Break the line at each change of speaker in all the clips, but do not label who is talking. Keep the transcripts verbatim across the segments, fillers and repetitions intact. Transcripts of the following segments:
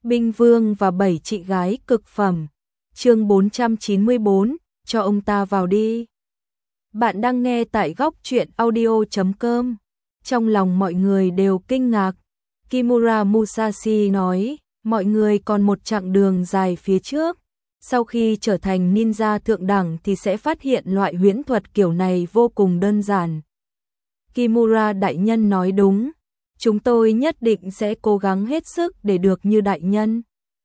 Binh Vương và bảy chị gái cực phẩm. Chương bốn trăm chín mươi tư, cho ông ta vào đi. Bạn đang nghe tại góc truyện audio chấm com. Trong lòng mọi người đều kinh ngạc. Kimura Musashi nói, mọi người còn một chặng đường dài phía trước. Sau khi trở thành ninja thượng đẳng thì sẽ phát hiện loại huyễn thuật kiểu này vô cùng đơn giản. Kimura đại nhân nói đúng. Chúng tôi nhất định sẽ cố gắng hết sức để được như đại nhân.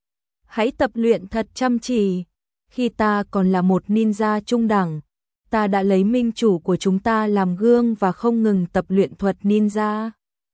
Hãy tập luyện thật chăm chỉ. Khi ta còn là một ninja trung đẳng, ta đã lấy minh chủ của chúng ta làm gương và không ngừng tập luyện thuật ninja.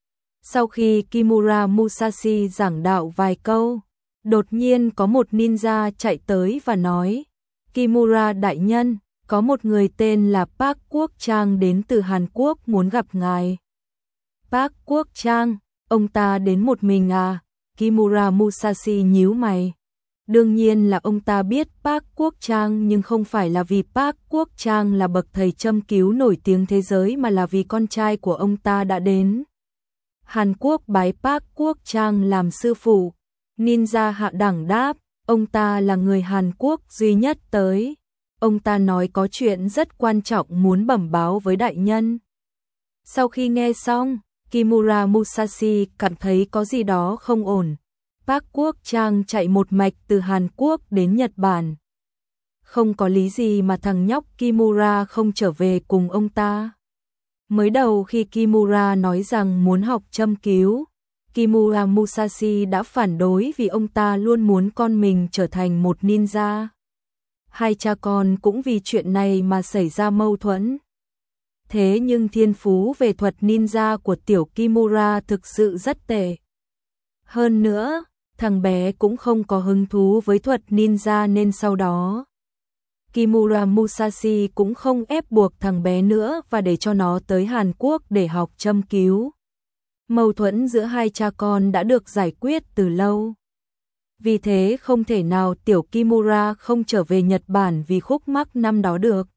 Sau khi Kimura Musashi giảng đạo vài câu, đột nhiên có một ninja chạy tới và nói, Kimura đại nhân, có một người tên là Park Quốc Trang đến từ Hàn Quốc muốn gặp ngài. Park Quốc Trang, ông ta đến một mình à? Kimura Musashi nhíu mày. Đương nhiên là ông ta biết Park Quốc Trang, nhưng không phải là vì Park Quốc Trang là bậc thầy châm cứu nổi tiếng thế giới mà là vì con trai của ông ta đã đến Hàn Quốc bái Park Quốc Trang làm sư phụ. Ninja hạ đẳng đáp, ông ta là người Hàn Quốc duy nhất tới. Ông ta nói có chuyện rất quan trọng muốn bẩm báo với đại nhân. Sau khi nghe xong, Kimura Musashi cảm thấy có gì đó không ổn. Park Quốc Trang chạy một mạch từ Hàn Quốc đến Nhật Bản. Không có lý gì mà thằng nhóc Kimura không trở về cùng ông ta. Mới đầu khi Kimura nói rằng muốn học châm cứu, Kimura Musashi đã phản đối vì ông ta luôn muốn con mình trở thành một ninja. Hai cha con cũng vì chuyện này mà xảy ra mâu thuẫn. Thế nhưng thiên phú về thuật ninja của tiểu Kimura thực sự rất tệ. Hơn nữa, thằng bé cũng không có hứng thú với thuật ninja nên sau đó Kimura Musashi cũng không ép buộc thằng bé nữa và để cho nó tới Hàn Quốc để học châm cứu. Mâu thuẫn giữa hai cha con đã được giải quyết từ lâu. Vì thế không thể nào tiểu Kimura không trở về Nhật Bản vì khúc mắc năm đó được.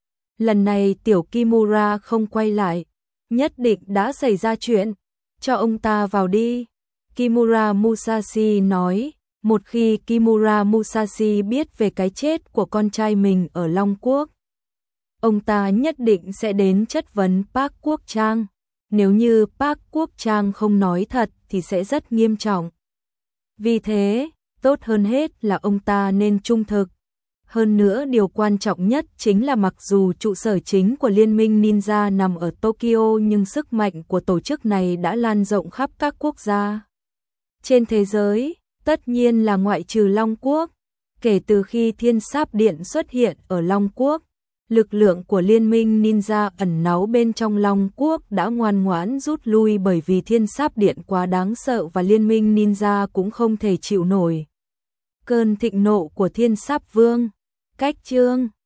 Lần này tiểu Kimura không quay lại, nhất định đã xảy ra chuyện, cho ông ta vào đi. Kimura Musashi nói, một khi Kimura Musashi biết về cái chết của con trai mình ở Long Quốc, ông ta nhất định sẽ đến chất vấn Park Quốc Trang. Nếu như Park Quốc Trang không nói thật thì sẽ rất nghiêm trọng. Vì thế, tốt hơn hết là ông ta nên trung thực. Hơn nữa điều quan trọng nhất chính là mặc dù trụ sở chính của Liên minh Ninja nằm ở Tokyo nhưng sức mạnh của tổ chức này đã lan rộng khắp các quốc gia trên thế giới, tất nhiên là ngoại trừ Long Quốc. Kể từ khi Thiên Sáp Điện xuất hiện ở Long Quốc, lực lượng của Liên minh Ninja ẩn náu bên trong Long Quốc đã ngoan ngoãn rút lui bởi vì Thiên Sáp Điện quá đáng sợ và Liên minh Ninja cũng không thể chịu nổi cơn thịnh nộ của Thiên Sáp Vương. Cách chương